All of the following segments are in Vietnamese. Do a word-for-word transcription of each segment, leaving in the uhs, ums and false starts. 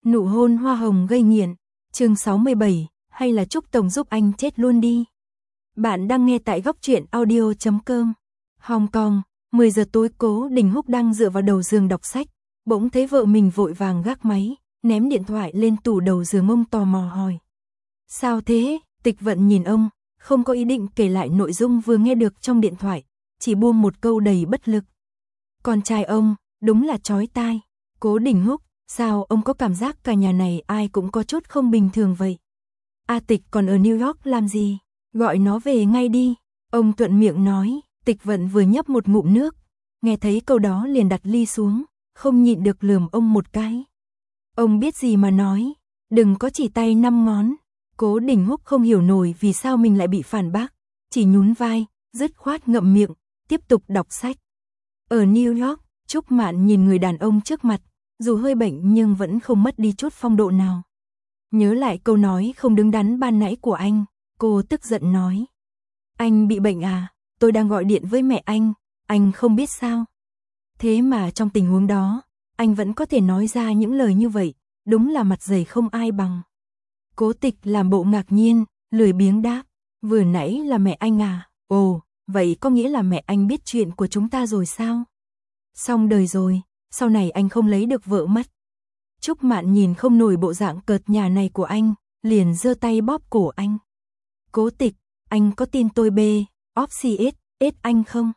Nụ hôn hoa hồng gây nghiện. Chương sáu mươi bảy, hay là Trúc Tổng giúp anh chết luôn đi. Bạn đang nghe tại góc truyện audio chấm com. Hong Kong, mười giờ tối Cố Đình Húc đang dựa vào đầu giường đọc sách, bỗng thấy vợ mình vội vàng gác máy, ném điện thoại lên tủ đầu giường. Ông tò mò hỏi: "Sao thế?" Tịch Vận nhìn ông, không có ý định kể lại nội dung vừa nghe được trong điện thoại, chỉ buông một câu đầy bất lực: "Con trai ông, đúng là chói tai." Cố Đình Húc: "Sao ông có cảm giác cả nhà này ai cũng có chút không bình thường vậy?" "A Tịch còn ở New York làm gì? Gọi nó về ngay đi." Ông thuận miệng nói. Tịch Vận vừa nhấp một ngụm nước, nghe thấy câu đó liền đặt ly xuống, không nhịn được lườm ông một cái. "Ông biết gì mà nói, đừng có chỉ tay năm ngón." Cố Đình Húc không hiểu nổi vì sao mình lại bị phản bác, chỉ nhún vai, dứt khoát ngậm miệng, tiếp tục đọc sách. Ở New York, Trúc Mạn nhìn người đàn ông trước mặt, dù hơi bệnh nhưng vẫn không mất đi chút phong độ nào. Nhớ lại câu nói không đứng đắn ban nãy của anh, cô tức giận nói: "Anh bị bệnh à? Tôi đang gọi điện với mẹ anh, anh không biết sao?" Thế mà trong tình huống đó, anh vẫn có thể nói ra những lời như vậy, đúng là mặt dày không ai bằng. Cố Tịch làm bộ ngạc nhiên, lười biếng đáp: "Vừa nãy là mẹ anh à? Ồ, vậy có nghĩa là mẹ anh biết chuyện của chúng ta rồi sao? Xong đời rồi, sau này anh không lấy được vợ mất." Trúc Mạn nhìn không nổi bộ dạng cợt nhả này của anh, liền giơ tay bóp cổ anh. "Cố Tịch, anh có tin tôi bê, óp xì ết, ết anh không?"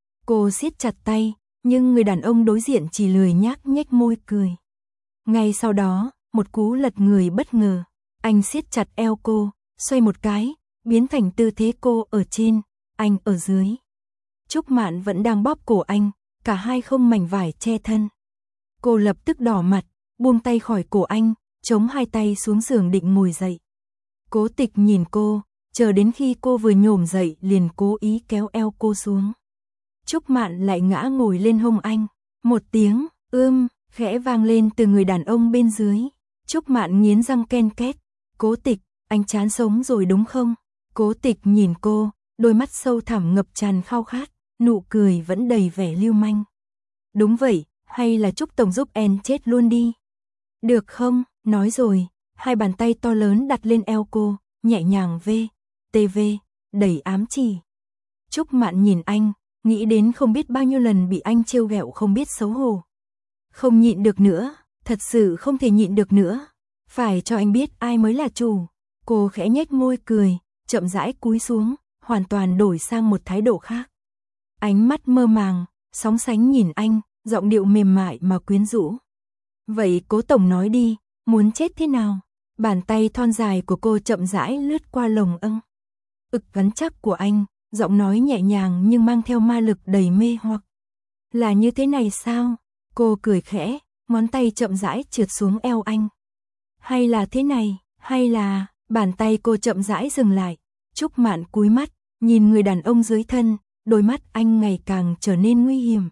Cô siết chặt tay, nhưng người đàn ông đối diện chỉ lười nhác nhếch môi cười. Ngay sau đó, một cú lật người bất ngờ, anh siết chặt eo cô, xoay một cái, biến thành tư thế cô ở trên, anh ở dưới. Trúc Mạn vẫn đang bóp cổ anh, cả hai không mảnh vải che thân. Cô lập tức đỏ mặt, buông tay khỏi cổ anh, chống hai tay xuống giường định ngồi dậy. Cố Tịch nhìn cô, chờ đến khi cô vừa nhổm dậy liền cố ý kéo eo cô xuống. Trúc Mạn lại ngã ngồi lên hông anh. Một tiếng ưm khẽ vang lên từ người đàn ông bên dưới. Trúc Mạn nghiến răng ken két. "Cố Tịch, anh chán sống rồi đúng không?" Cố Tịch nhìn cô, đôi mắt sâu thẳm ngập tràn khao khát, nụ cười vẫn đầy vẻ lưu manh. "Đúng vậy, hay là Trúc Tổng giúp em chết luôn đi. Được không?" Nói rồi, hai bàn tay to lớn đặt lên eo cô, nhẹ nhàng vê, tê vê, đầy ám chỉ. Trúc Mạn nhìn anh, nghĩ đến không biết bao nhiêu lần bị anh trêu ghẹo không biết xấu hổ. Không nhịn được nữa, thật sự không thể nhịn được nữa. Phải cho anh biết ai mới là chủ. Cô khẽ nhếch môi cười, chậm rãi cúi xuống, hoàn toàn đổi sang một thái độ khác. Ánh mắt mơ màng, sóng sánh nhìn anh, giọng điệu mềm mại mà quyến rũ. "Vậy Cố Tổng nói đi, muốn chết thế nào?" Bàn tay thon dài của cô chậm rãi lướt qua lồng âng ực rắn chắc của anh, giọng nói nhẹ nhàng nhưng mang theo ma lực đầy mê hoặc. "Là như thế này sao?" Cô cười khẽ, ngón tay chậm rãi trượt xuống eo anh. "Hay là thế này, hay là..." Bàn tay cô chậm rãi dừng lại. Trúc Mạn cúi mắt, nhìn người đàn ông dưới thân, đôi mắt anh ngày càng trở nên nguy hiểm.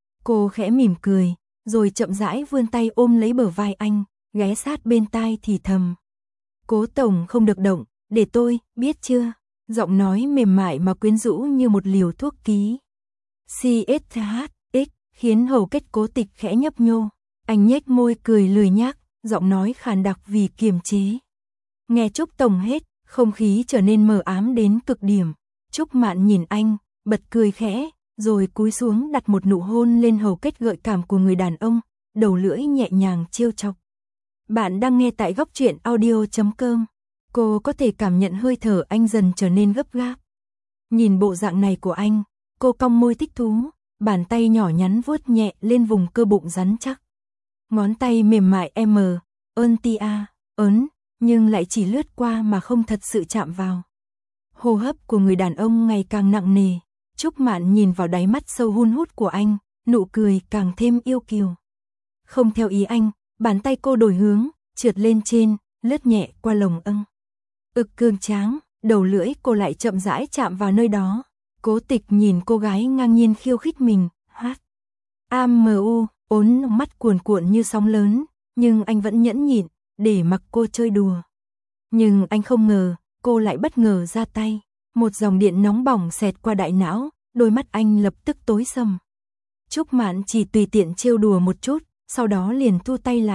Cô khẽ mỉm cười, rồi chậm rãi vươn tay ôm lấy bờ vai anh, ghé sát bên tai thì thầm: "Cố Tổng không được động, để tôi, biết chưa?" Giọng nói mềm mại mà quyến rũ như một liều thuốc ký. xê ét hát ích khiến hầu kết Cố Tịch khẽ nhấp nhô. Anh nhếch môi cười lười nhác, giọng nói khàn đặc vì kiềm chế. Nghe Trúc Tổng hết, không khí trở nên mờ ám đến cực điểm. Trúc Mạn nhìn anh, bật cười khẽ, rồi cúi xuống đặt một nụ hôn lên hầu kết gợi cảm của người đàn ông, đầu lưỡi nhẹ nhàng trêu chọc. Bạn đang nghe tại góc truyện audio chấm com. Cô có thể cảm nhận hơi thở anh dần trở nên gấp gáp. Nhìn bộ dạng này của anh, cô cong môi thích thú, bàn tay nhỏ nhắn vuốt nhẹ lên vùng cơ bụng rắn chắc. Ngón tay mềm mại em, ơn tia, ớn, nhưng lại chỉ lướt qua mà không thật sự chạm vào. Hô hấp của người đàn ông ngày càng nặng nề. Trúc Mạn nhìn vào đáy mắt sâu hun hút của anh, nụ cười càng thêm yêu kiều. Không theo ý anh, bàn tay cô đổi hướng, trượt lên trên, lướt nhẹ qua lồng âng ực cương tráng, đầu lưỡi cô lại chậm rãi chạm vào nơi đó. Cố Tịch nhìn cô gái ngang nhiên khiêu khích mình, hát. Amu, ốn mắt cuồn cuộn như sóng lớn, nhưng anh vẫn nhẫn nhịn, để mặc cô chơi đùa. Nhưng anh không ngờ, cô lại bất ngờ ra tay. Một dòng điện nóng bỏng xẹt qua đại não, đôi mắt anh lập tức tối sầm. Trúc Mạn chỉ tùy tiện trêu đùa một chút, sau đó liền thu tay lại,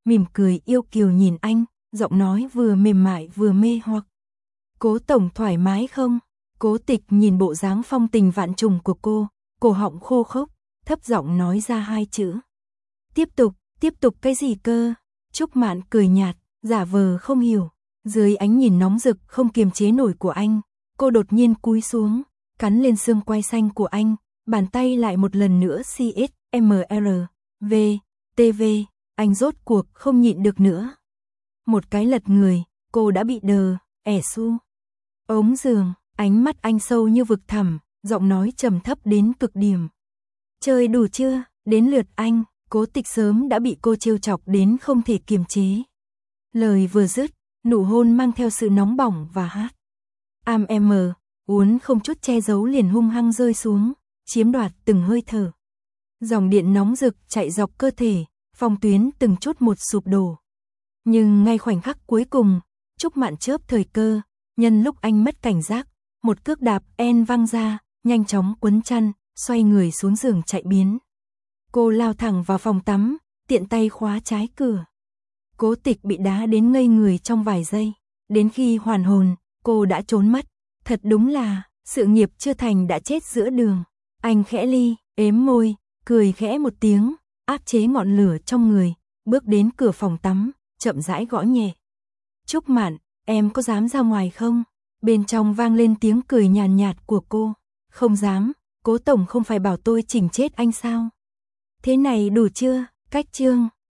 mỉm cười yêu kiều nhìn anh, giọng nói vừa mềm mại vừa mê hoặc. Cố tổng thoải mái không? Cố Tịch nhìn bộ dáng phong tình vạn trùng của cô, cổ họng khô khốc, thấp giọng nói ra hai chữ. Tiếp tục, tiếp tục cái gì cơ? Trúc Mạn cười nhạt, giả vờ không hiểu. Dưới ánh nhìn nóng rực không kiềm chế nổi của anh, cô đột nhiên cúi xuống, cắn lên xương quai xanh của anh, bàn tay lại một lần nữa xê ét em rờ vê tê vê, anh rốt cuộc không nhịn được nữa. Một cái lật người, cô đã bị đờ, ẻ su. Ống giường, ánh mắt anh sâu như vực thẳm, giọng nói trầm thấp đến cực điểm. Chơi đủ chưa? Đến lượt anh. Cố Tịch sớm đã bị cô trêu chọc đến không thể kiềm chế. Lời vừa dứt, nụ hôn mang theo sự nóng bỏng và hát. Am em uốn không chút che giấu liền hung hăng rơi xuống, chiếm đoạt từng hơi thở. Dòng điện nóng rực chạy dọc cơ thể, phong tuyến từng chút một sụp đổ. Nhưng ngay khoảnh khắc cuối cùng, Trúc Mạn chớp thời cơ, nhân lúc anh mất cảnh giác, một cước đạp en văng ra, nhanh chóng quấn chăn, xoay người xuống giường chạy biến. Cô lao thẳng vào phòng tắm, tiện tay khóa trái cửa. Cố Tịch bị đá đến ngây người trong vài giây, đến khi hoàn hồn, cô đã trốn mất. Thật đúng là, sự nghiệp chưa thành đã chết giữa đường. Anh khẽ ly, ếm môi, cười khẽ một tiếng, áp chế ngọn lửa trong người, bước đến cửa phòng tắm, chậm rãi gõ nhẹ. Trúc Mạn, em có dám ra ngoài không? Bên trong vang lên tiếng cười nhàn nhạt của cô. Không dám, Cố tổng không phải bảo tôi chỉnh chết anh sao? Thế này đủ chưa? Cách chương